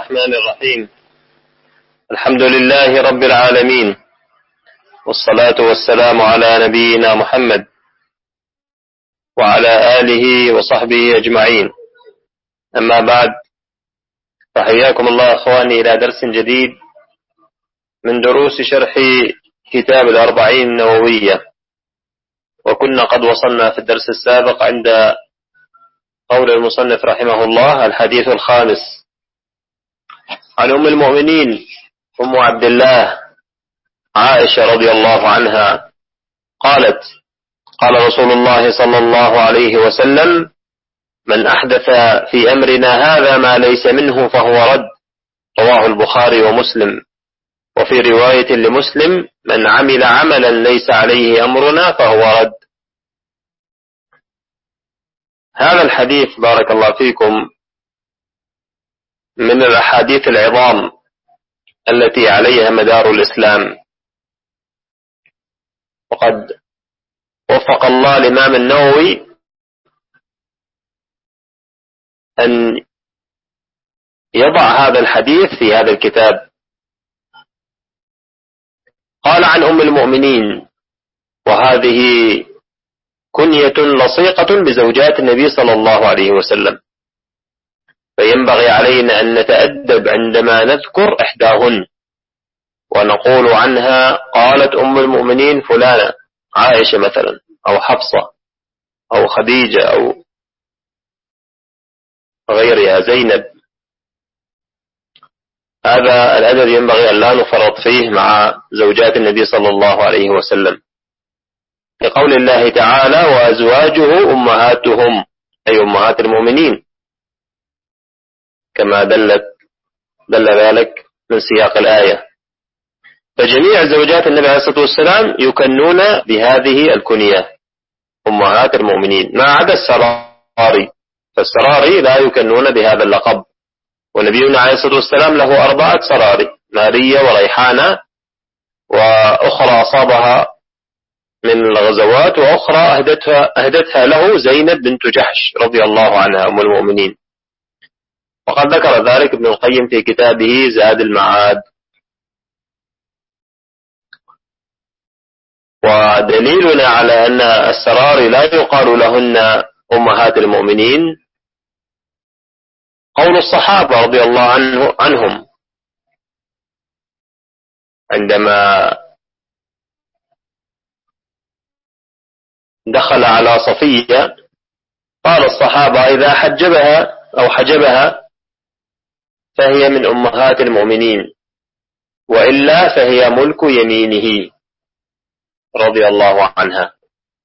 الرحمن الرحيم. الحمد لله رب العالمين، والصلاة والسلام على نبينا محمد وعلى آله وصحبه أجمعين. أما بعد، فحياكم الله أخواني إلى درس جديد من دروس شرح كتاب الأربعين النووية. وكنا قد وصلنا في الدرس السابق عند قول المصنف رحمه الله: الحديث الخامس عن أم المؤمنين أم عبد الله عائشة رضي الله عنها قالت: قال رسول الله صلى الله عليه وسلم: من أحدث في أمرنا هذا ما ليس منه فهو رد. رواه البخاري ومسلم. وفي رواية لمسلم: من عمل عملا ليس عليه أمرنا فهو رد. هذا الحديث بارك الله فيكم من الأحاديث العظام التي عليها مدار الإسلام. وقد وفق الله الإمام النووي أن يضع هذا الحديث في هذا الكتاب. قال: عن أم المؤمنين، وهذه كنية لصيقة بزوجات النبي صلى الله عليه وسلم، فينبغي علينا أن نتأدب عندما نذكر إحداهن ونقول عنها قالت أم المؤمنين فلانة، عائشة مثلا، أو حفصة، أو خديجة، أو غيرها، زينب. هذا الأدب ينبغي أن لا نفرط فيه مع زوجات النبي صلى الله عليه وسلم، لقول الله تعالى: وأزواجه أمهاتهم، أي أمهات المؤمنين، كما دل ذلك من سياق الآية. فجميع زوجات النبي عليه الصلاة والسلام يكنون بهذه الكنية، أمهات المؤمنين، ما عدا السراري، فالسراري لا يكنون بهذا اللقب. ونبينا عليه الصلاة والسلام له 4 سراري: مارية وريحانة، وأخرى أصابها من الغزوات، وأخرى أهدتها له زينب بنت جحش رضي الله عنها أم المؤمنين. وقد ذكر ذلك ابن القيم في كتابه زاد المعاد. ودليلنا على أن السراري لا يقال لهن أمهات المؤمنين قول الصحابة رضي الله عنهم عندما دخل على صفية، قال الصحابة: إذا حجبها فهي من أمهات المؤمنين، وإلا فهي ملك يمينه رضي الله عنها.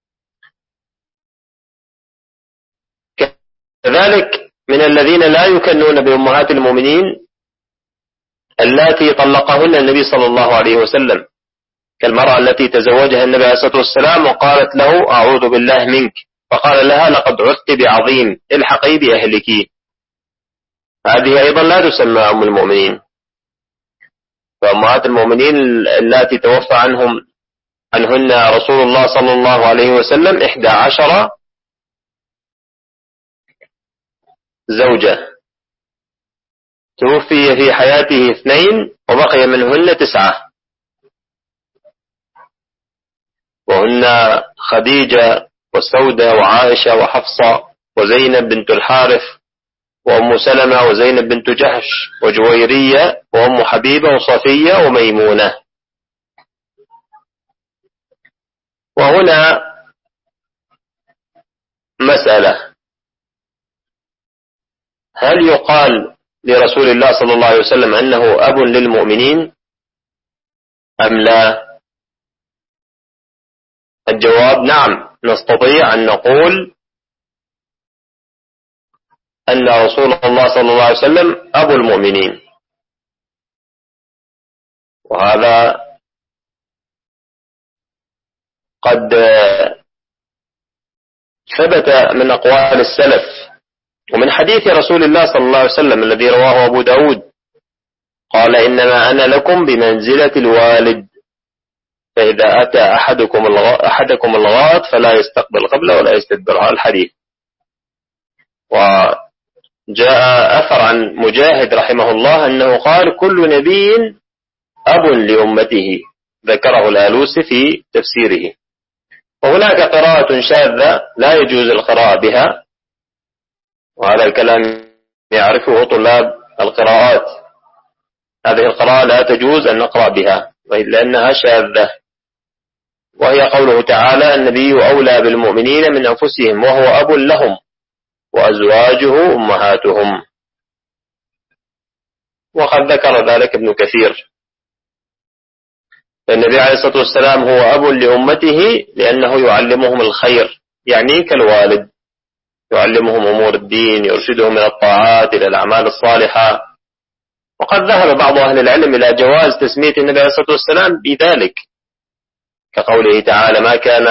كذلك من الذين لا يكنون بأمهات المؤمنين اللاتي طلقهن النبي صلى الله عليه وسلم، كالمرأة التي تزوجها النبي عليه الصلاة والسلام وقالت له: أعوذ بالله منك، فقال لها: لقد عذت بعظيم، الحقي بأهلك. هذه أيضا لا تسمى أم المؤمنين. فأمهات المؤمنين اللاتي توفى عنهن رسول الله صلى الله عليه وسلم 11 زوجة، توفي في حياته 2 وبقي منهن 9، وهن خديجة وسودة وعائشة وحفصة وزينب بنت الحارث وأم سلمة وزينب بنت جحش وجويرية وأم حبيبة وصفية وميمونة. وهنا مسألة: هل يقال لرسول الله صلى الله عليه وسلم أنه أب للمؤمنين أم لا؟ الجواب: نعم، نستطيع أن نقول أن رسول الله صلى الله عليه وسلم أبو المؤمنين. وهذا قد ثبت من أقوال السلف، ومن حديث رسول الله صلى الله عليه وسلم الذي رواه أبو داود، قال: إنما أنا لكم بمنزلة الوالد، فإذا أتى أحدكم الغائط فلا يستقبل قبله ولا يستدبرها، الحديث. جاء أثر عن مجاهد رحمه الله أنه قال كل نبي أب لأمته، ذكره الآلوسي في تفسيره. وهناك قراءة شاذة لا يجوز القراءة بها، وهذا الكلام يعرفه طلاب القراءات. هذه القراءة لا تجوز أن نقرأ بها لأنها شاذة، وهي قوله تعالى النبي أولى بالمؤمنين من أنفسهم وهو أب لهم وأزواجه أمهاتهم، وقد ذكر ذلك ابن كثير. فالنبي عليه الصلاة والسلام هو أب لأمته لأنه يعلمهم الخير، يعني كالوالد يعلمهم أمور الدين، يرشدهم من الطاعات إلى الأعمال الصالحة. وقد ذهب بعض أهل العلم إلى جواز تسمية النبي عليه الصلاة والسلام بذلك، كقوله تعالى ما كان،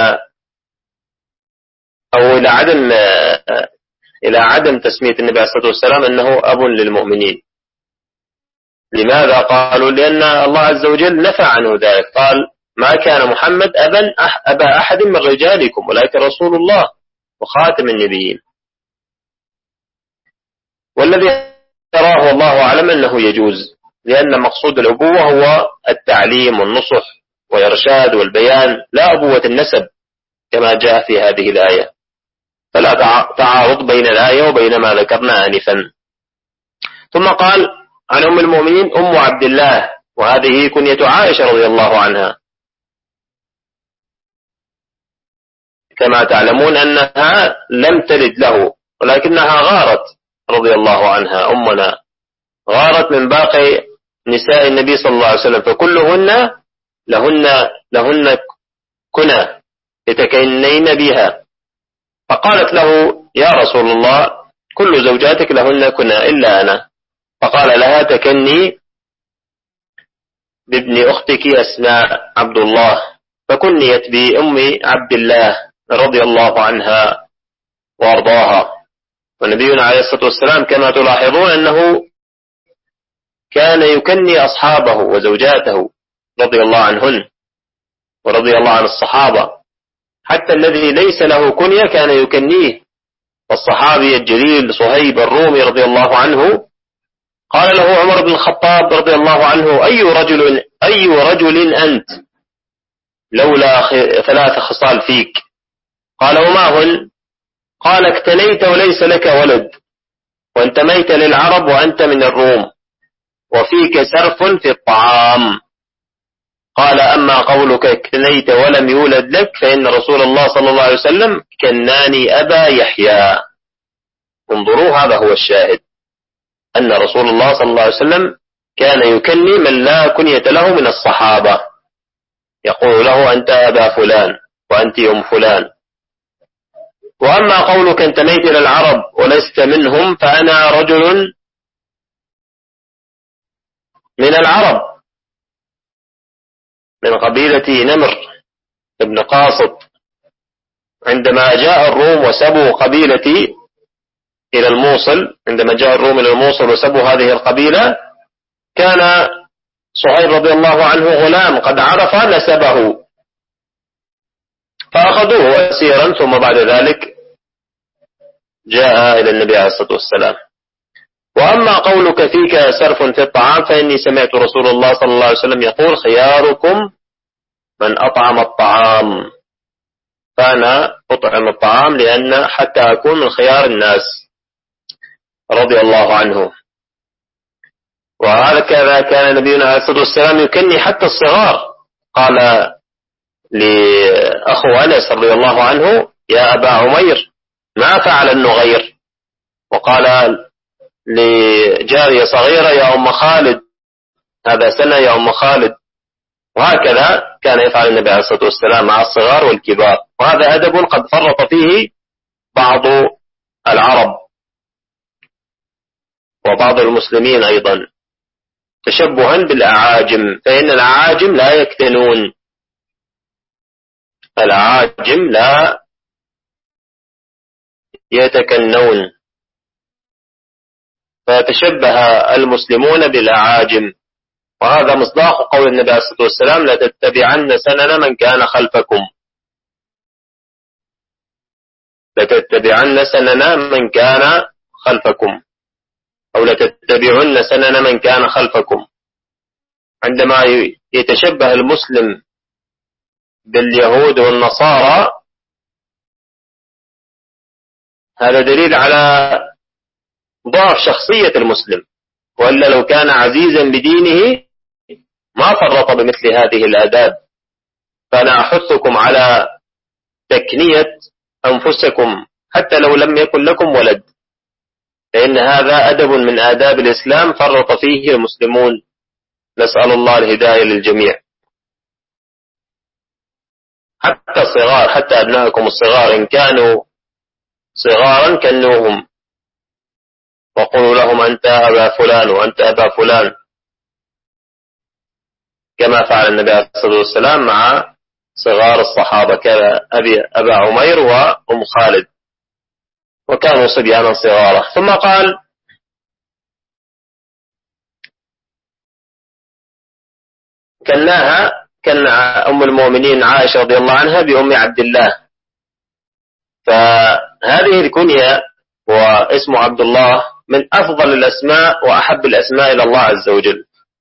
أو إلى عدم تسمية النبي عليه الصلاة والسلام أنه أب للمؤمنين. لماذا؟ قالوا لأن الله عز وجل نفى عنه ذلك، قال ما كان محمد أبا أحد من رجالكم ولكن رسول الله وخاتم النبيين. والذي يراه الله أعلم أنه يجوز، لأن مقصود الأبوة هو التعليم والنصح وإرشاد والبيان، لا أبوة النسب كما جاء في هذه الآية، فلا تعارض بين الآية وبين ما ذكرنا آنفا. ثم قال عن أم المؤمنين أم عبد الله، وهذه كنية عائشة رضي الله عنها، كما تعلمون أنها لم تلد له ولكنها غارت رضي الله عنها، أمنا غارت من باقي نساء النبي صلى الله عليه وسلم، فكلهن لهن كنى يتكنين بها. فقالت له يا رسول الله كل زوجاتك لهن كنى إلا أنا، فقال لها تكني بابن أختك أسماء عبد الله، فكنيت بأم عبد الله رضي الله عنها وأرضاها. ونبينا عليه الصلاة والسلام كما تلاحظون أنه كان يكني أصحابه وزوجاته رضي الله عنهن ورضي الله عن الصحابة، حتى الذي ليس له كنية كان يكنيه. والصحابي الجليل صهيب الرومي رضي الله عنه قال له عمر بن الخطاب رضي الله عنه أي رجل أنت لولا 3 خصال فيك؟ قال وما هن؟ قال اكتنيت وليس لك ولد، وانتميت للعرب وأنت من الروم، وفيك سرف في الطعام. قال أما قولك اكتنيت ولم يولد لك فإن رسول الله صلى الله عليه وسلم كناني أبا يحيى. انظروا هذا هو الشاهد، أن رسول الله صلى الله عليه وسلم كان يكني من لا كنية له من الصحابة، يقول له أنت أبا فلان وأنت أم فلان. وأما قولك انتميت إلى العرب ولست منهم فأنا رجل من العرب من قبيلة نمر ابن قاصد. عندما جاء الروم وسبوا قبيلتي إلى الموصل، عندما جاء الروم إلى الموصل وسبوا هذه القبيلة، كان صهيب رضي الله عنه غلام قد عرف نسبه، فأخذوه أسيرا، ثم بعد ذلك جاء إلى النبي عليه الصلاة والسلام. وأما قولك فيك سرف في الطعام فإني سمعت رسول الله صلى الله عليه وسلم يقول خياركم من أطعم الطعام، فأنا أطعم الطعام لأن حتى أكون من خيار الناس رضي الله عنه. وهكذا كان نبينا عليه الصلاة والسلام يكني حتى الصغار. قال لأخو أنس رضي الله عنه يا أبا عمير ما فعل النغير، وقال لجارية صغيرة يا أم خالد هذا سنة يا أم خالد. وهكذا كان يفعل النبي عليه الصلاة والسلام مع الصغار والكبار، وهذا أدب قد فرط فيه بعض العرب وبعض المسلمين أيضا، تشبها بالأعاجم، فإن الأعاجم لا يكتنون، الأعاجم لا يتكنون، فتشبه المسلمون بالأعاجم. وهذا مصداق قول النبي عليه الصلاة والسلام لا تتبعن سنن من كان خلفكم، لتتبعن سنن من كان خلفكم. أو لتتبعن سنن من كان خلفكم. عندما يتشبه المسلم باليهود والنصارى هذا دليل على ضعف شخصية المسلم، وإلا لو كان عزيزا بدينه ما فرط بمثل هذه الآداب. فأنا أحثكم على تكنية أنفسكم حتى لو لم يكن لكم ولد، لأن هذا أدب من آداب الإسلام فرط فيه المسلمون. نسأل الله الهداية للجميع. حتى الصغار، حتى أبنائكم الصغار إن كانوا صغارا كنوهم وقولوا لهم أنت أبا فلان وأنت أبا فلان، كما فعل النبي عليه الصلاة والسلام مع صغار الصحابة كأبا عمير وأم خالد، وكانوا صبيانا صغارا. ثم قال: كان أم المؤمنين عائشة رضي الله عنها بأم عبد الله، فهذه الكنية واسم عبد الله من أفضل الأسماء وأحب الأسماء إلى الله عز وجل.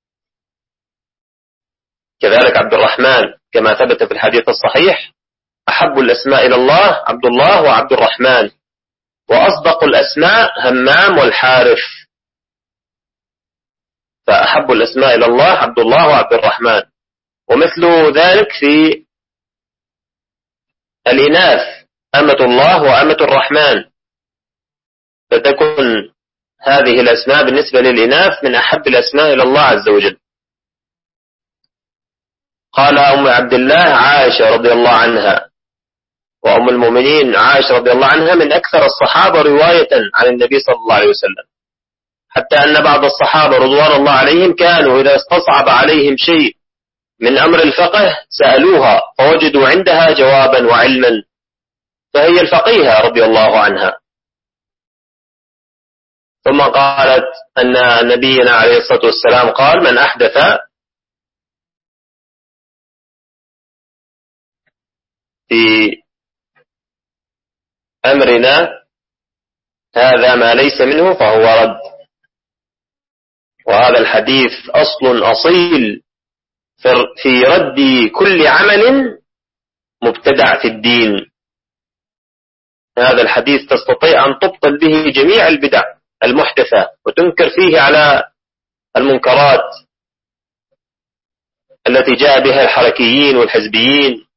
كذلك عبد الرحمن كما ثبت في الحديث الصحيح: أحب الأسماء إلى الله عبد الله وعبد الرحمن، وأصدق الأسماء همام والحارث. فأحب الأسماء إلى الله عبد الله وعبد الرحمن. ومثل ذلك في الإناث أمة الله وأمة الرحمن، فتكون هذه الأسماء بالنسبة للإناث من أحب الأسماء إلى الله عز وجل. قال أم عبد الله عائشة رضي الله عنها، وأم المؤمنين عائشة رضي الله عنها من أكثر الصحابة رواية عن النبي صلى الله عليه وسلم، حتى أن بعض الصحابة رضوان الله عليهم كانوا إذا استصعب عليهم شيء من أمر الفقه سألوها فوجدوا عندها جوابا وعلما، فهي الفقيهة رضي الله عنها. ثم قالت أن نبينا عليه الصلاة والسلام قال: من أحدث في أمرنا هذا ما ليس منه فهو رد. وهذا الحديث أصل أصيل في رد كل عمل مبتدع في الدين. هذا الحديث تستطيع أن تبطل به جميع البدع المحدثة وتنكر فيه على المنكرات التي جاء بها الحركيين والحزبيين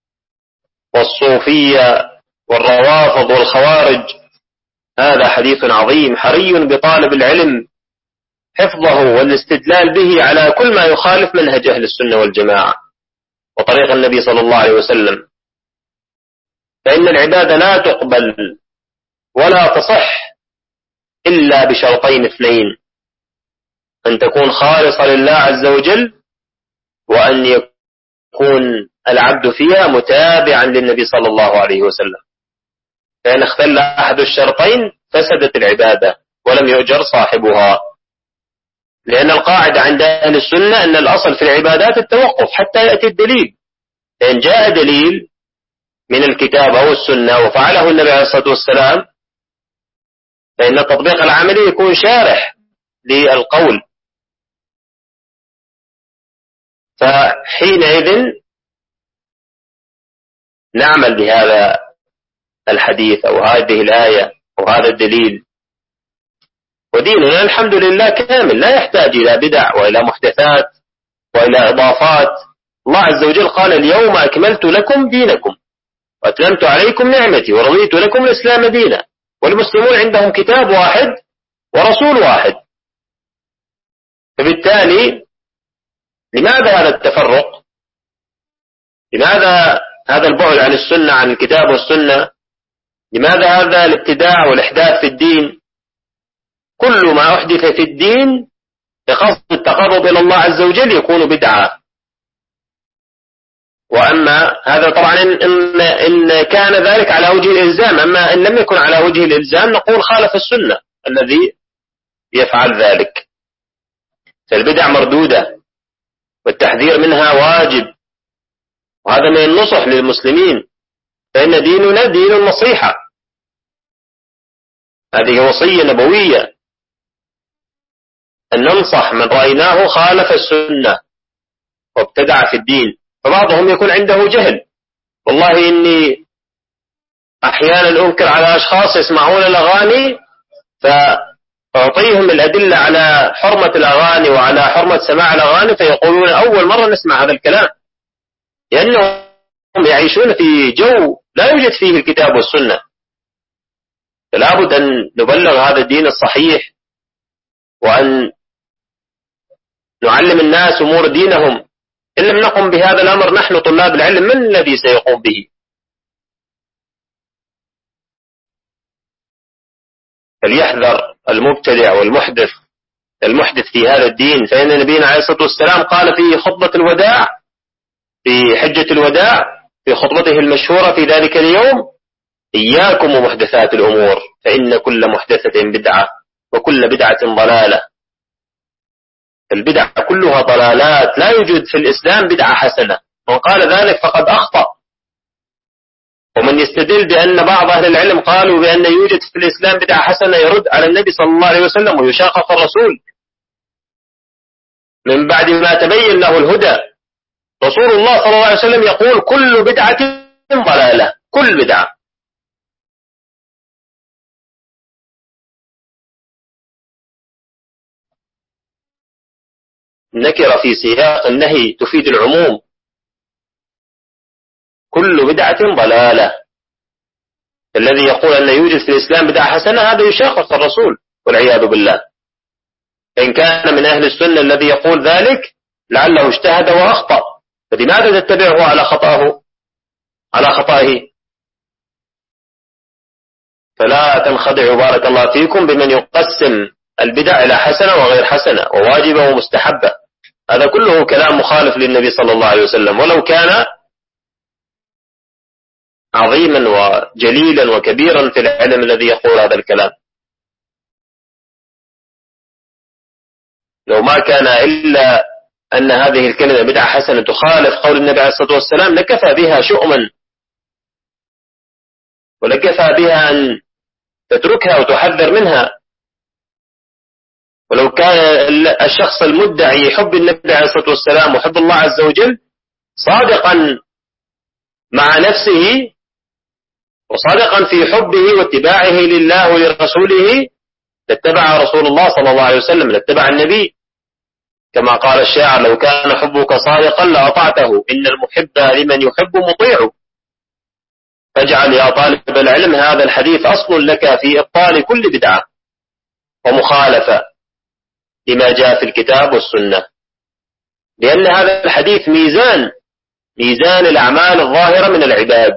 والصوفية والروافض والخوارج. هذا حديث عظيم حري بطالب العلم حفظه والاستدلال به على كل ما يخالف منهج أهل السنة والجماعة وطريق النبي صلى الله عليه وسلم. فإن العبادة لا تقبل ولا تصح إلا بشرطين اثنين: أن تكون خالصة لله عز وجل، وأن يكون العبد فيها متابعا للنبي صلى الله عليه وسلم. فإن اختل أحد الشرطين فسدت العبادة ولم يؤجر صاحبها، لأن القاعدة عند أهل السنة أن الأصل في العبادات التوقف حتى يأتي الدليل. فإن جاء دليل من الكتاب أو السنة وفعله النبي عليه الصلاة والسلام فإن التطبيق العملي يكون شارح للقول، فحينئذ نعمل بهذا الحديث أو هذه الآية أو هذا الدليل. وديننا الحمد لله كامل لا يحتاج إلى بدع وإلى محدثات وإلى إضافات. الله عز وجل قال: اليوم أكملت لكم دينكم وأتممت عليكم نعمتي ورضيت لكم الإسلام دينا. والمسلمون عندهم كتاب واحد ورسول واحد، فبالتالي لماذا هذا التفرق؟ لماذا هذا البعد عن السنة، عن الكتاب والسنة؟ لماذا هذا الابتداع والإحداث في الدين؟ كل ما أحدث في الدين بقصد التقرب إلى الله عز وجل يكون بدعة. وأما هذا طبعا إن كان ذلك على وجه الإلزام، أما إن لم يكن على وجه الإلزام نقول خالف السنة الذي يفعل ذلك. فالبدع مردودة والتحذير منها واجب، وهذا من النصح للمسلمين، فإن ديننا دين النصيحة، هذه وصية نبوية. أن ننصح من رأيناه خالف السنة وابتدع في الدين. فبعضهم يكون عنده جهل. والله إني أحيانا أنكر على أشخاص يسمعون الأغاني فأعطيهم الأدلة على حرمة الأغاني وعلى حرمة سماع الأغاني، فيقولون أول مرة نسمع هذا الكلام، لأنهم يعيشون في جو لا يوجد فيه الكتاب والسنة. فلا بد أن نبلغ هذا الدين الصحيح، وأن نعلم الناس أمور دينهم. إن لم نقم بهذا الأمر نحن طلاب العلم، من الذي سيقوم به؟ فليحذر المبتدع والمحدث في هذا الدين. فإن نبينا عليه الصلاة والسلام قال في خطبة الوداع في حجة الوداع في خطبته المشهورة في ذلك اليوم: إياكم ومحدثات الأمور فإن كل محدثة بدعة وكل بدعة ضلالة. البدع كلها ضلالات، لا يوجد في الإسلام بدعة حسنة. من قال ذلك فقد أخطأ. ومن يستدل بأن بعض أهل العلم قالوا بأن يوجد في الإسلام بدعة حسنة يرد على النبي صلى الله عليه وسلم ويشاقق الرسول من بعد ما تبين له الهدى. رسول الله صلى الله عليه وسلم يقول: كل بدعة ضلالة، كل بدعة. نكرة في سياق النهي تفيد العموم. كل بدعة ضلالة. الذي يقول أن يوجد في الإسلام بدعة حسنة هذا يشاقق الرسول والعياذ بالله. إن كان من أهل السنة الذي يقول ذلك لعله اجتهد وأخطأ، فلماذا تتبعه على خطأه؟ فلا تنخدعوا بارك الله فيكم بمن يقسم البدع إلى حسنة وغير حسنة وواجبة ومستحبة. هذا كله كلام مخالف للنبي صلى الله عليه وسلم، ولو كان عظيما وجليلا وكبيرا في العلم الذي يقول هذا الكلام. لو ما كان إلا أن هذه الكلمة بدعة حسنة تخالف قول النبي عليه الصلاة والسلام لكفى بها شؤما، ولكفى بها أن تتركها وتحذر منها. ولو كان الشخص المدعي يحب النبي عليه الصلاة والسلام وحب الله عز وجل صادقا مع نفسه وصادقا في حبه واتباعه لله ولرسوله لاتبع رسول الله صلى الله عليه وسلم، لاتبع النبي. كما قال الشاعر: لو كان حبك صادقا لأطعته، إن المحب لمن يحب مطيع. فاجعل يا طالب العلم هذا الحديث أصل لك في إبطال كل بدعة ومخالفة لما جاء في الكتاب والسنة، لأن هذا الحديث ميزان الأعمال الظاهرة من العباد.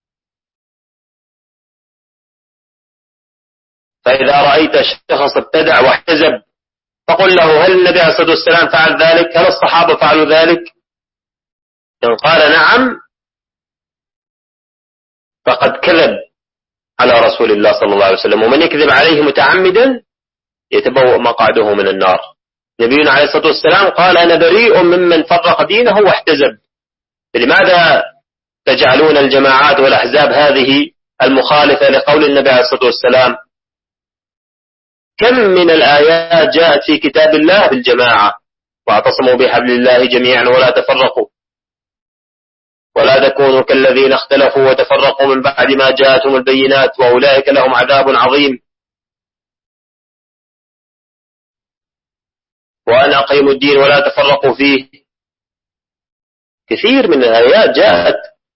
فإذا رأيت شخص ابتدع واحتزب فقل له: هل النبي عليه الصلاة والسلام فعل ذلك؟ هل الصحابة فعلوا ذلك؟ إن قال نعم فقد كذب على رسول الله صلى الله عليه وسلم، ومن يكذب عليه متعمدا يتبوأ مقعده من النار. نبينا عليه الصلاة والسلام قال: أنا بريء ممن فرق دينه واحتزب. لماذا تجعلون الجماعات والأحزاب هذه المخالفة لقول النبي عليه الصلاة والسلام؟ كم من الآيات جاءت في كتاب الله بالجماعة: واعتصموا بحبل الله جميعا ولا تفرقوا ولا تكونوا كالذين اختلفوا وتفرقوا من بعد ما جاءتهم البينات وأولئك لهم عذاب عظيم، وأن أقيموا الدين ولا تفرقوا فيه. كثير من الآيات جاءت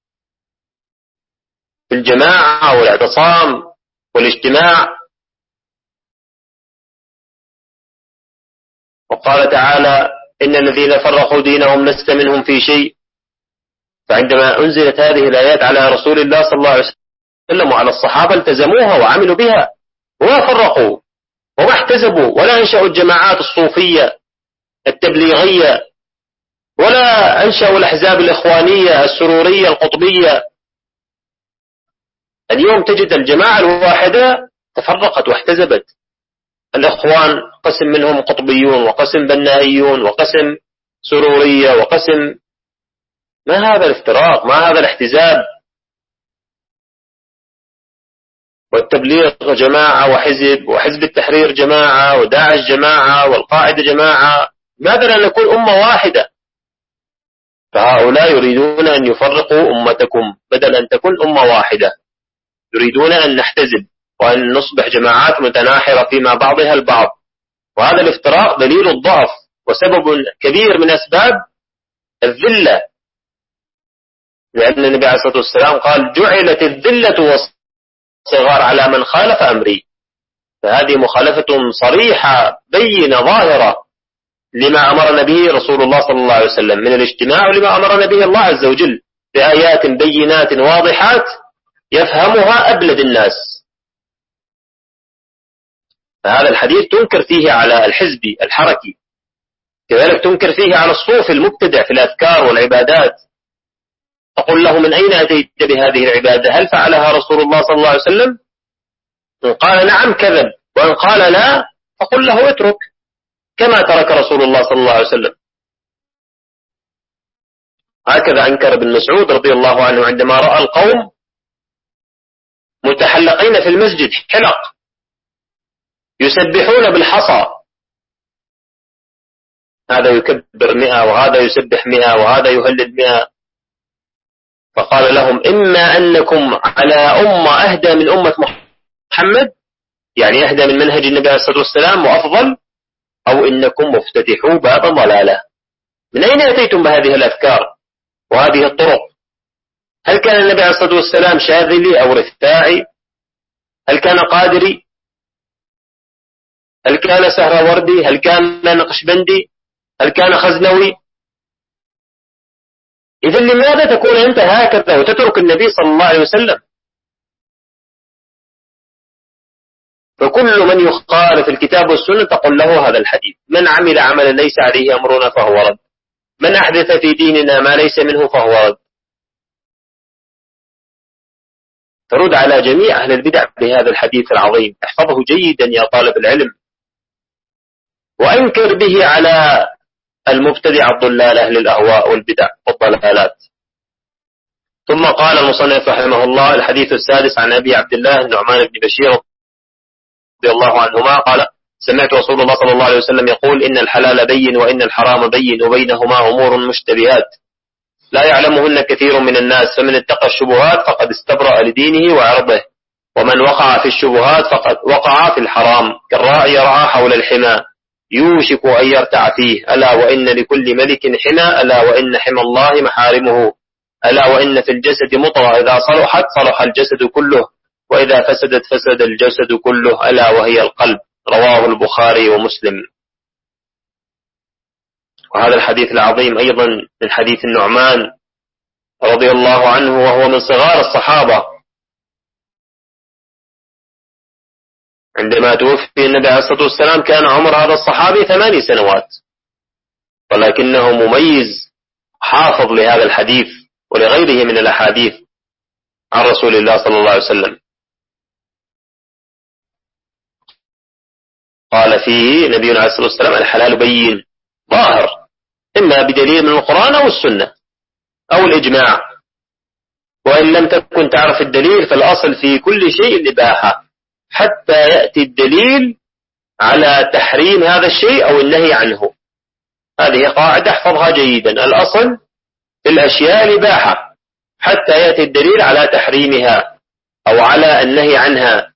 في الجماعة والاعتصام والاجتماع. وقال تعالى: إن الذين فرقوا دينهم لست منهم في شيء. فعندما أنزلت هذه الآيات على رسول الله صلى الله عليه وسلم وعلى الصحابة التزموها وعملوا بها وما فرقوا وما احتزبوا ولا أنشأوا الجماعات الصوفية التبليغية ولا أنشأوا الأحزاب الإخوانية السرورية القطبية. اليوم تجد الجماعة الواحدة تفرقت واحتزبت. الإخوان قسم منهم قطبيون وقسم بنائيون وقسم سرورية وقسم. ما هذا الافتراق؟ ما هذا الاحتزاب؟ والتبليغ جماعة، وحزب التحرير جماعة، وداعش جماعة، والقاعدة جماعة. ماذا لا نكون أمة واحدة؟ فهؤلاء يريدون أن يفرقوا أمتكم بدل أن تكون أمة واحدة. يريدون أن نحتزب وأن نصبح جماعات متناحرة فيما بعضها البعض. وهذا الافتراق دليل الضعف وسبب كبير من أسباب الذلة، لأن النبي عليه الصلاة والسلام قال: جعلت الذلة والصغار على من خالف أمري. فهذه مخالفة صريحة بينة ظاهرة لما أمرنا به رسول الله صلى الله عليه وسلم من الاجتماع، ولما أمرنا به الله عز وجل بآيات بينات واضحات يفهمها أبلد الناس. فهذا الحديث تنكر فيه على الحزبي الحركي، كذلك تنكر فيه على الصوفي المبتدع في الأذكار والعبادات. تقول له: من أين أتيت بهذه العبادة؟ هل فعلها رسول الله صلى الله عليه وسلم؟ إن قال نعم كذب، وإن قال لا فقل له: اترك كما ترك رسول الله صلى الله عليه وسلم. هكذا أنكر ابن مسعود رضي الله عنه عندما رأى القوم متحلقين في المسجد حلق يسبحون بالحصى، هذا يكبر 100 وهذا يسبح 100 وهذا يهلل 100. فقال لهم: إما أنكم على أمة أهدى من أمة محمد، يعني أهدى من منهج النبي عليه الصلاة والسلام وأفضل، أو إنكم مفتتحوا باب ضلالة. من أين أتيتم بهذه الأفكار وهذه الطرق؟ هل كان النبي عليه الصلاة والسلام شاذلي أو رفاعي؟ هل كان قادري؟ هل كان سهروردي؟ هل كان نقشبندي؟ هل كان خزنوي؟ إذن لماذا تكون أنت هكذا وتترك النبي صلى الله عليه وسلم؟ فكل من يخالف الكتاب والسنة تقول له هذا الحديث: من عمل عملا ليس عليه أمرنا فهو رد، من أحدث في ديننا ما ليس منه فهو رد. ترد على جميع أهل البدع بهذا الحديث العظيم. احفظه جيدا يا طالب العلم، وأنكر به على المبتدع الضلال أهل الأهواء والبدع والضلالات. ثم قال المصنف رحمه الله: الحديث السادس عن أبي عبد الله النعمان بن بشير رضي الله عنهما قال: سمعت رسول الله صلى الله عليه وسلم يقول: إن الحلال بين وإن الحرام بين وبينهما أمور مشتبهات لا يعلمهن كثير من الناس، فمن اتقى الشبهات فقد استبرأ لدينه وعرضه، ومن وقع في الشبهات فقد وقع في الحرام، كالراعي يرعى حول الحمى يوشك أن يرتع فيه، ألا وإن لكل ملك حمى، ألا وإن حمى الله محارمه، ألا وإن في الجسد مضغة إذا صلحت صلح الجسد كله، وإذا فسدت فسد الجسد كله، ألا وهي القلب. رواه البخاري ومسلم. وهذا الحديث العظيم أيضا من حديث النعمان رضي الله عنه، وهو من صغار الصحابة. عندما توفي النبي عليه الصلاة والسلام كان عمر هذا الصحابي 8 سنوات، ولكنه مميز حافظ لهذا الحديث ولغيره من الأحاديث عن رسول الله صلى الله عليه وسلم. قال فيه نبينا عليه الصلاة والسلام: الحلال بين ظاهر، إما بدليل من القرآن أو السنة أو الإجماع، وإن لم تكن تعرف الدليل فالأصل في كل شيء الإباحة حتى يأتي الدليل على تحريم هذا الشيء أو النهي عنه. هذه قاعدة احفظها جيدا: الأصل في الأشياء الإباحة حتى يأتي الدليل على تحريمها أو على النهي عنها،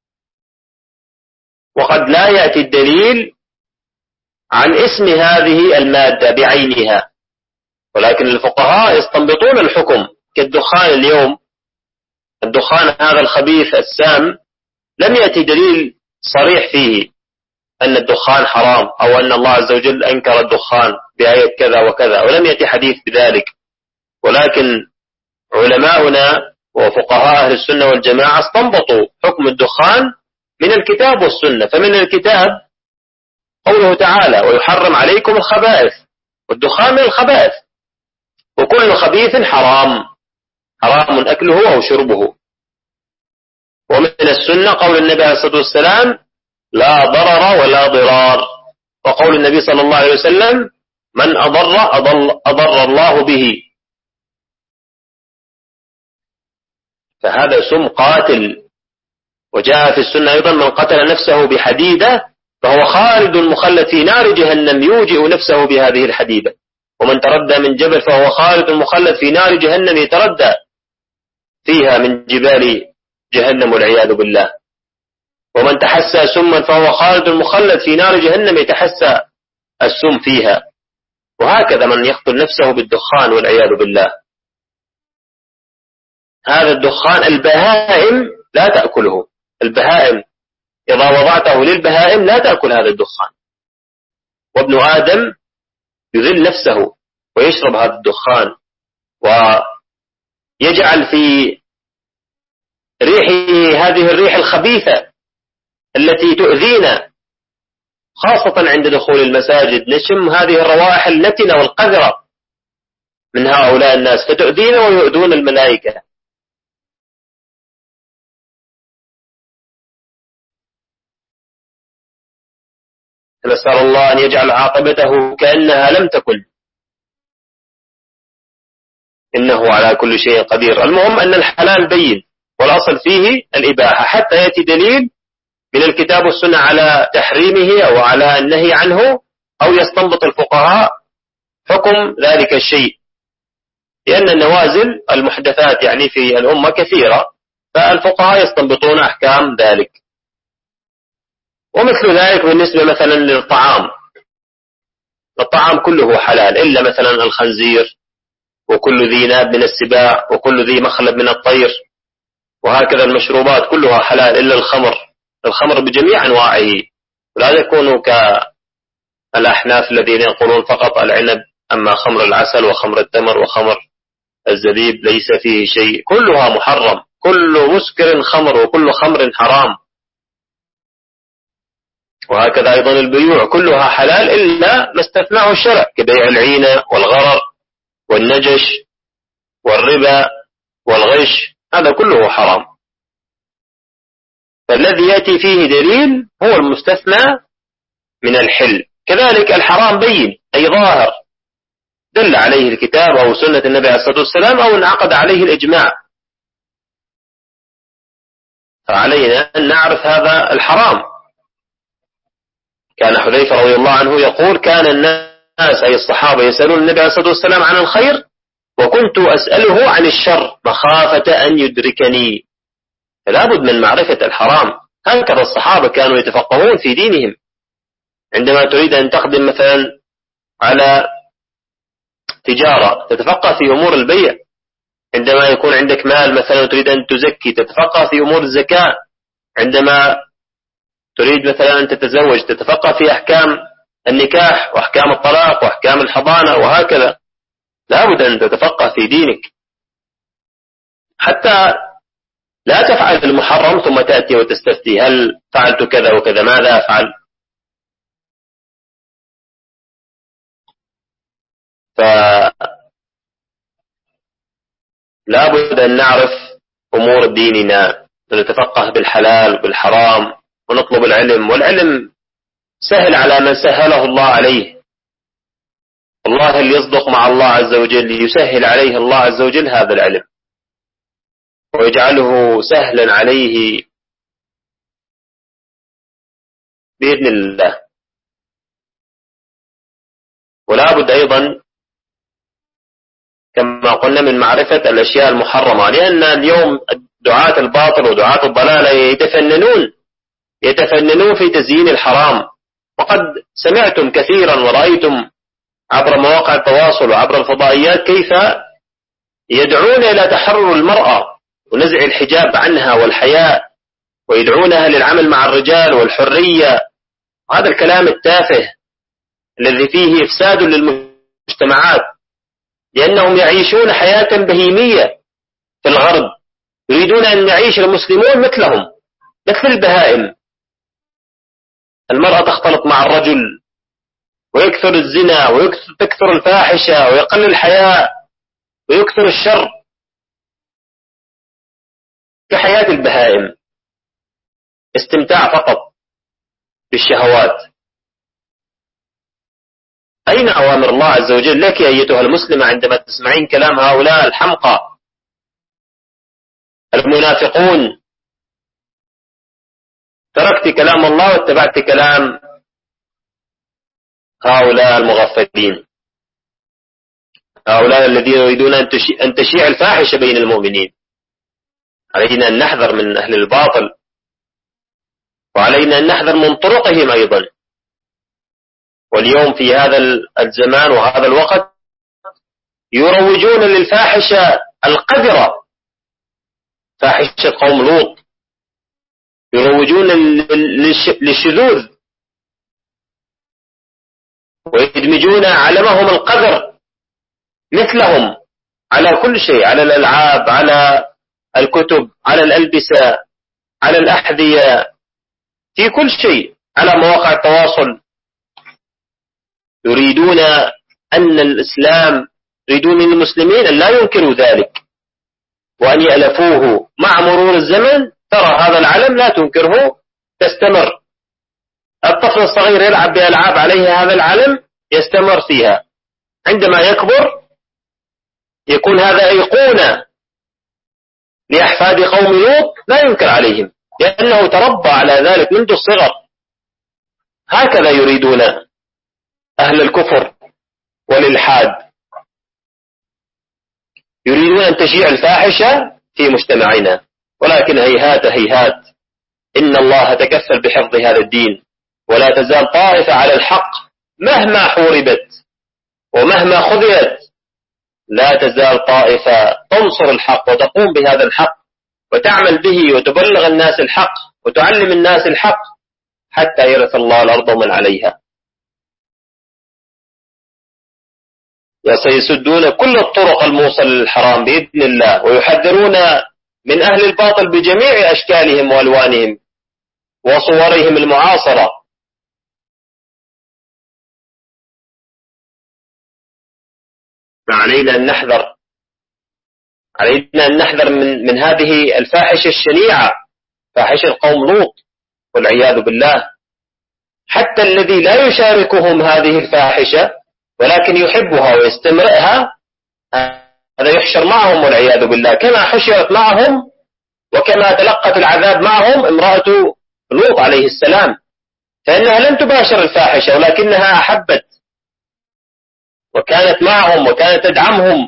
وقد لا يأتي الدليل عن اسم هذه المادة بعينها، ولكن الفقهاء يستنبطون الحكم. كالدخان اليوم، الدخان هذا الخبيث السام لم يأتي دليل صريح فيه أن الدخان حرام أو أن الله عز وجل أنكر الدخان بآية كذا وكذا، ولم يأتي حديث بذلك، ولكن علماؤنا وفقهاء أهل السنة والجماعة استنبطوا حكم الدخان من الكتاب والسنة. فمن الكتاب قوله تعالى: ويحرم عليكم الخبائث، والدخان من الخبائث، وكل خبيث حرام أكله أو شربه. ومن السنة قول النبي عليه الصلاة والسلام: لا ضرر ولا ضرار، وقول النبي صلى الله عليه وسلم: من أضر الله به. فهذا سم قاتل وجاء في السنة أيضا: من قتل نفسه بحديدة فهو خالد مخلد في نار جهنم يوجئ نفسه بهذه الحديدة. ومن تردى من جبل فهو خالد مخلد في نار جهنم يتردى فيها من جبال جهنم والعياذ بالله. ومن تحسى سما فهو خالد مخلد في نار جهنم يتحسى السم فيها. وهكذا من يقتل نفسه بالدخان والعياذ بالله. هذا الدخان البهائم لا تأكله. البهائم إذا وضعته للبهائم لا تأكل هذا الدخان، وابن آدم يذل نفسه ويشرب هذا الدخان ويجعل في ريحه هذه الريح الخبيثة التي تؤذينا، خاصة عند دخول المساجد نشم هذه الروائح النتنة والقذرة من هؤلاء الناس فتؤذينا ويؤذون الملائكة. نسأل الله أن يجعل عاقبته كأنها لم تكن، إنه على كل شيء قدير. المهم أن الحلال بين والأصل فيه الإباحة حتى يأتي دليل من الكتاب والسنة على تحريمه أو على النهي عنه، أو يستنبط الفقهاء حكم ذلك الشيء، لأن النوازل المحدثات يعني في الأمة كثيرة، فالفقهاء يستنبطون أحكام ذلك. ومثل ذلك بالنسبة مثلا للطعام، الطعام كله حلال إلا مثلا الخنزير وكل ذي ناب من السباع وكل ذي مخلب من الطير، وهكذا المشروبات كلها حلال إلا الخمر. الخمر بجميع أنواعه، ولا يكون كالأحناف الذين يقولون فقط العنب، أما خمر العسل وخمر التمر وخمر الزبيب ليس فيه شيء، كلها محرم. كل مسكر خمر وكل خمر حرام. وهكذا أيضا البيوع كلها حلال إلا ما استثناه الشرع كبيع العينة والغرر والنجش والربا والغش، هذا كله حرام. فالذي يأتي فيه دليل هو المستثنى من الحل. كذلك الحرام بين أي ظاهر دل عليه الكتاب أو سنة النبي عليه الصلاة والسلام أو انعقد عليه الإجماع، فعلينا أن نعرف هذا الحرام. كان حذيفة رضي الله عنه يقول: كان الناس أي الصحابة يسألون النبي عليه الصلاة والسلام عن الخير وكنت أسأله عن الشر مخافة أن يدركني. فلا بد من معرفة الحرام. هكذا الصحابة كانوا يتفقهون في دينهم. عندما تريد أن تقدم مثلا على تجارة تتفقه في أمور البيع، عندما يكون عندك مال مثلا تريد أن تزكي تتفقه في أمور الزكاة، عندما تريد مثلا أن تتزوج تتفقه في أحكام النكاح وأحكام الطلاق وأحكام الحضانة، وهكذا لا بد أن تتفقه في دينك حتى لا تفعل المحرم ثم تأتي وتستفتي: هل فعلت كذا وكذا، ماذا أفعل؟ فلا بد أن نعرف أمور ديننا ونتفقه بالحلال وبالحرام ونطلب العلم. والعلم سهل على من سهله الله عليه. الله اللي يصدق مع الله عز وجل يسهل عليه الله عز وجل هذا العلم ويجعله سهلا عليه بإذن الله. ولا بد أيضا كما قلنا من معرفة الأشياء المحرمة، لأن اليوم دعاة الباطل ودعاة الضلالة يتفننون في تزيين الحرام. وقد سمعتم كثيرا ورأيتم عبر مواقع التواصل وعبر الفضائيات كيف يدعون إلى تحرر المرأة ونزع الحجاب عنها والحياء، ويدعونها للعمل مع الرجال والحرية. هذا الكلام التافه الذي فيه إفساد للمجتمعات، لأنهم يعيشون حياة بهيمية في الغرب، يريدون أن يعيش المسلمون مثلهم مثل البهائم. المرأة تختلط مع الرجل ويكثر الزنا ويكثر الفاحشة ويقل الحياء ويكثر الشر كحياة البهائم، استمتاع فقط بالشهوات. أين أوامر الله عز وجل لك أيتها المسلمة عندما تسمعين كلام هؤلاء الحمقى المنافقون تركت كلام الله واتبعت كلام هؤلاء المغفلين، هؤلاء الذين يريدون أن تشيع الفاحشة بين المؤمنين. علينا أن نحذر من أهل الباطل، وعلينا أن نحذر من طرقهم أيضا. واليوم في هذا الزمان وهذا الوقت يروجون للفاحشة القذرة، فاحشة قوم لوط، يروجون للشذوذ ويدمجون علمهم القذر مثلهم على كل شيء، على الألعاب، على الكتب، على الألبسة، على الأحذية، في كل شيء، على مواقع التواصل. يريدون أن الإسلام، يريدون من المسلمين أن لا ينكروا ذلك وأن يألفوه. مع مرور الزمن ترى هذا العلم لا تنكره، تستمر. الطفل الصغير يلعب بألعاب عليه هذا العلم، يستمر فيها. عندما يكبر يكون هذا أيقونة لأحفاد قوم لوط لا ينكر عليهم، لأنه تربى على ذلك منذ الصغر. هكذا يريدون أهل الكفر والإلحاد، يريدون أن تشيع الفاحشة في مجتمعنا. ولكن هيهات هيهات، إن الله تكفل بحفظ هذا الدين، ولا تزال طائفة على الحق مهما حوربت ومهما خذلت. لا تزال طائفة تنصر الحق وتقوم بهذا الحق وتعمل به وتبلغ الناس الحق وتعلم الناس الحق حتى يرث الله الأرض ومن عليها. سيسدون كل الطرق الموصلة للحرام بإذن الله، ويحذرون من أهل الباطل بجميع أشكالهم وألوانهم وصورهم المعاصرة. فعلينا أن نحذر، علينا أن نحذر من هذه الفاحشة الشنيعة، فاحشة قوم لوط والعياذ بالله. حتى الذي لا يشاركهم هذه الفاحشة ولكن يحبها ويستمرئها، هذا يحشر معهم والعياذ بالله، كما حشرت معهم وكما تلقت العذاب معهم امرأة لوط عليه السلام، فإنها لم تباشر الفاحشة ولكنها أحبت وكانت معهم وكانت تدعمهم،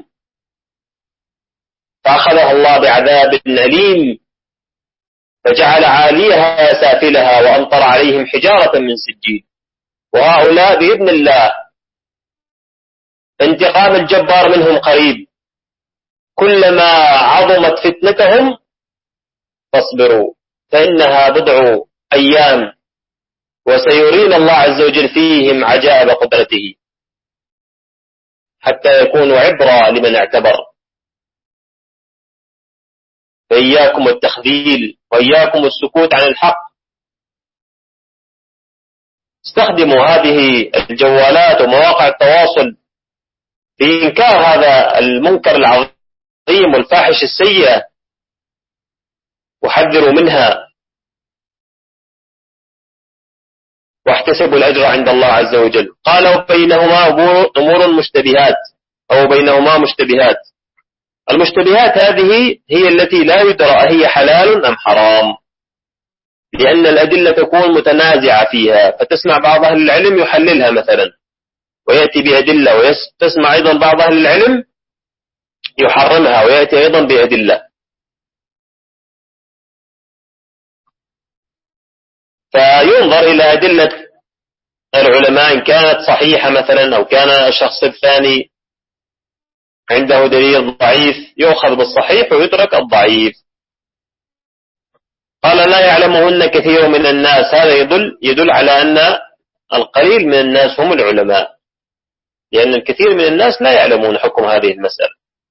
فأخذها الله بعذاب أليم، فجعل عاليها سافلها وأمطر عليهم حجارة من سجيل. وهؤلاء بإذن الله انتقام الجبار منهم قريب، كلما عظمت فتنتهم فاصبروا فإنها بضع أيام، وسيرين الله عز وجل فيهم عجائب قدرته حتى يكونوا عبرة لمن اعتبر. فإياكم التخذيل وإياكم السكوت عن الحق. استخدموا هذه الجوالات ومواقع التواصل في إنكار هذا المنكر العظيم والفاحش السيئة، وحذروا منها واحتسبوا الأجر عند الله عز وجل. قالوا بينهما أمور مشتبهات أو بينهما مشتبهات. المشتبهات هذه هي التي لا يدرى هي حلال أم حرام، لأن الأدلة تكون متنازعة فيها، فتسمع بعض أهل العلم يحللها مثلا ويأتي بأدلة، وتسمع أيضا بعض أهل العلم يحرمها ويأتي أيضا بأدلة. فينظر إلى أدلة العلماء إن كانت صحيحة مثلا، أو كان الشخص الثاني عنده دليل ضعيف، يؤخذ بالصحيح ويترك الضعيف. قال لا يعلمهن كثير من الناس، هذا يدل على أن القليل من الناس هم العلماء، لأن الكثير من الناس لا يعلمون حكم هذه المسألة.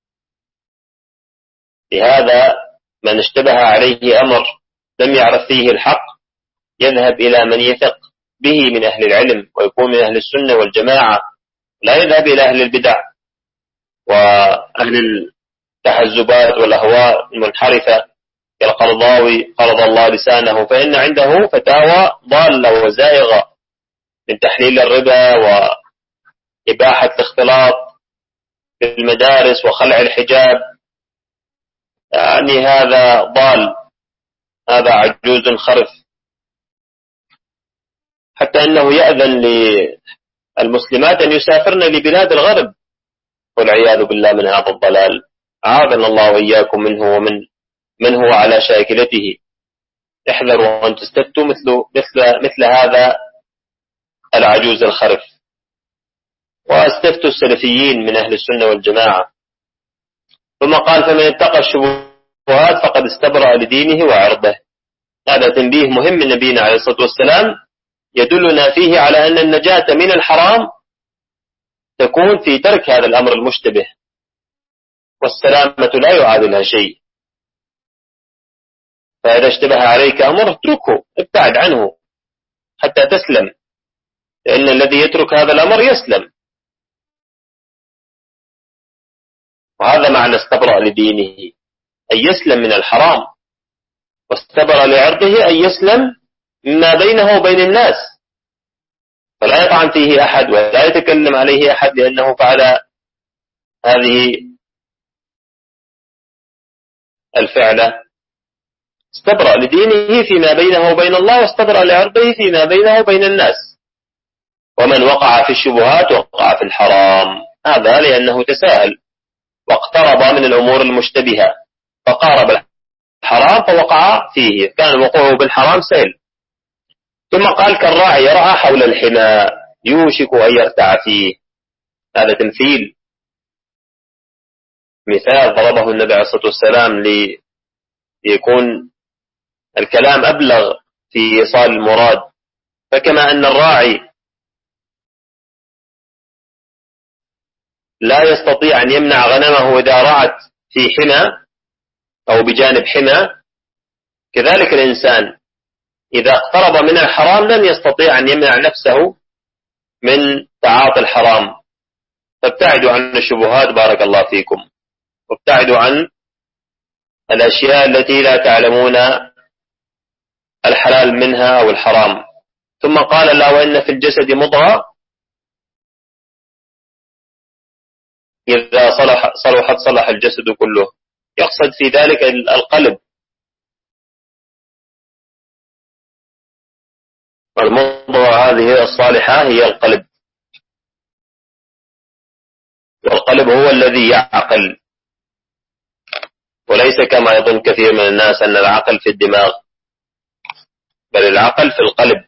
لهذا من اشتبه عليه أمر لم يعرف فيه الحق يذهب إلى من يثق به من أهل العلم ويكون من أهل السنة والجماعة، لا يذهب إلى أهل البدع وأهل التحزبات والأهواء المنحرفة كالقرضاوي قرض الله لسانه، فإن عنده فتاوى ضالة وزائغة من تحليل الربا وإباحة الاختلاط في المدارس وخلع الحجاب. يعني هذا ضال، هذا عجوز خرف حتى أنه يأذن للمسلمات أن يسافرن لبلاد الغرب والعياذ بالله من هذا الضلال. أعاذنا الله وإياكم منه ومن من هو على شاكلته. احذروا أن تستفتوا مثل هذا العجوز الخرف. واستفتوا السلفيين من أهل السنة والجماعة. ثم قال: فمن اتقى الشبهات فقد استبرأ لدينه وعرضه. هذا تنبيه مهم من نبينا عليه الصلاة والسلام يدلنا فيه على أن النجاة من الحرام تكون في ترك هذا الأمر المشتبه، والسلامة لا يعادلها شيء. فإذا اشتبه عليك أمر اتركه، ابتعد عنه حتى تسلم، لأن الذي يترك هذا الأمر يسلم. وهذا معنى استبرأ لدينه، أن يسلم من الحرام. واستبرأ لعرضه أن يسلم مما بينه وبين الناس، فلا يطعن فيه أحد ولا يتكلم عليه أحد لأنه فعل هذه الفعلة. استبرأ لدينه فيما بينه وبين الله، واستبرأ لعرضه فيما بينه وبين الناس. ومن وقع في الشبهات وقع في الحرام، هذا لأنه تساهل واقترب من الأمور المشتبهة فقارب الحرام فوقع فيه، كان وقوعه بالحرام سهل. ثم قال: كالراعي يرعى حول الحمى يوشك أن يرتع فيه. هذا تمثيل، مثال ضربه النبي عليه الصلاة والسلام ليكون الكلام أبلغ في إيصال المراد. فكما أن الراعي لا يستطيع أن يمنع غنمه إذا رعت في حمى أو بجانب حمى، كذلك الإنسان إذا اقترب من الحرام لن يستطيع أن يمنع نفسه من تعاطي الحرام. فابتعدوا عن الشبهات بارك الله فيكم، وابتعدوا عن الأشياء التي لا تعلمون الحلال منها أو الحرام. ثم قال: لا وإن في الجسد مضغة إذا صلحت صلح الجسد كله. يقصد في ذلك القلب. والمضغة هذه الصالحة هي القلب، والقلب هو الذي يعقل، وليس كما يظن كثير من الناس أن العقل في الدماغ، بل العقل في القلب.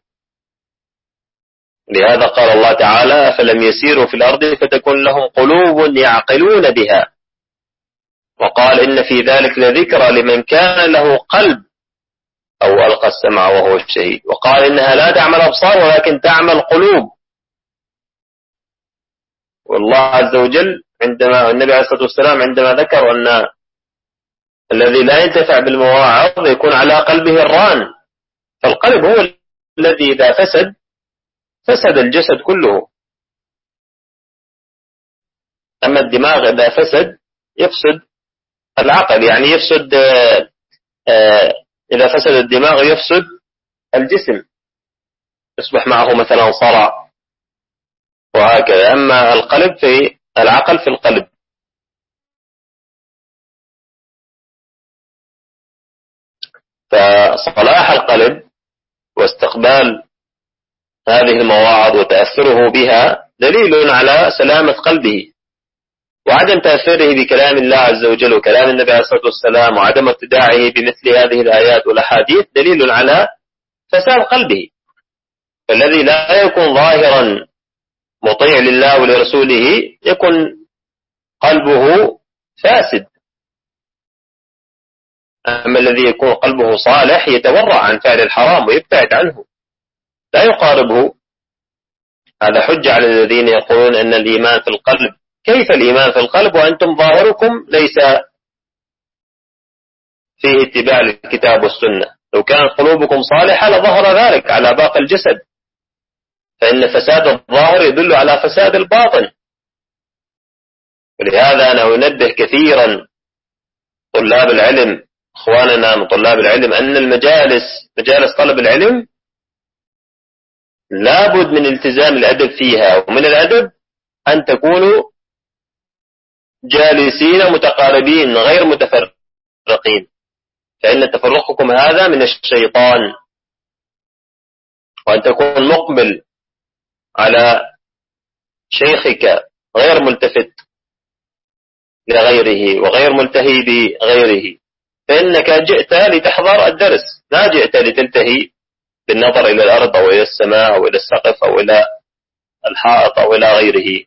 لهذا قال الله تعالى: فلم يسيروا في الأرض فتكون لهم قلوب يعقلون بها. وقال: إن في ذلك لذكرى لمن كان له قلب أو ألقى السمع وهو الشهيد. وقال: إنها لا تعمل أبصار ولكن تعمل قلوب. والله عز وجل عندما النبي عليه الصلاة والسلام عندما ذكر أن الذي لا ينتفع بالمواعظ يكون على قلبه الران، فالقلب هو الذي إذا فسد الجسد كله. أما الدماغ إذا فسد يفسد العقل، يعني يفسد إذا فسد الدماغ يفسد الجسم، يصبح معه مثلا صرع وهكذا. أما القلب في العقل في القلب. فصلاح القلب واستقبال هذه المواعظ وتأثره بها دليل على سلامة قلبه، وعدم تأثيره بكلام الله عز وجل وكلام النبي عليه الصلاة والسلام وعدم ابتداعه بمثل هذه الآيات والأحاديث دليل على فساد قلبه. فالذي لا يكون ظاهرا مطيع لله ولرسوله يكون قلبه فاسد. أما الذي يكون قلبه صالح يتورع عن فعل الحرام ويبتعد عنه لا يقاربه. هذا حجة على الذين يقولون أن الإيمان في القلب. كيف الإيمان في القلب وأنتم ظاهركم ليس فيه اتباع للكتاب والسنة؟ لو كانت قلوبكم صالحة لظهر ذلك على باقي الجسد، فإن فساد الظاهر يدل على فساد الباطن. ولهذا أنا أنبه كثيرا طلاب العلم، إخواننا من طلاب العلم، أن مجالس طلب العلم لابد من التزام الأدب فيها. ومن الأدب أن تكونوا جالسين متقاربين غير متفرقين، فإن تفرقكم هذا من الشيطان. وأن تكون مقبل على شيخك غير ملتفت لغيره وغير ملتهي بغيره، فإنك جئت لتحضر الدرس، لا جئت لتلتهي بالنظر إلى الأرض أو إلى السماء أو إلى السقف أو إلى الحائط أو إلى غيره.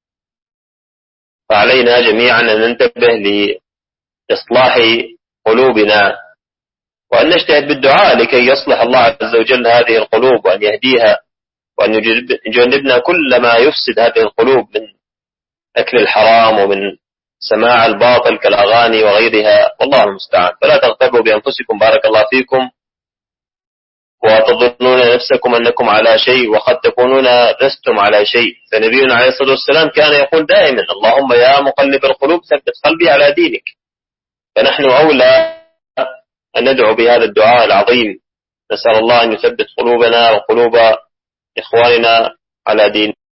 فعلينا جميعا أن ننتبه لإصلاح قلوبنا، وأن نجتهد بالدعاء لكي يصلح الله عز وجل هذه القلوب وأن يهديها، وأن يجنبنا كل ما يفسد هذه القلوب من أكل الحرام ومن سماع الباطل كالأغاني وغيرها، والله المستعان. فلا تغتروا بأنفسكم بارك الله فيكم وتظنون نفسكم أنكم على شيء وقد تكونون لستم على شيء. فنبينا عليه الصلاة والسلام كان يقول دائما: اللهم يا مقلب القلوب ثبت قلبي على دينك. فنحن أولى أن ندعو بهذا الدعاء العظيم، نسأل الله أن يثبت قلوبنا وقلوب إخواننا على دين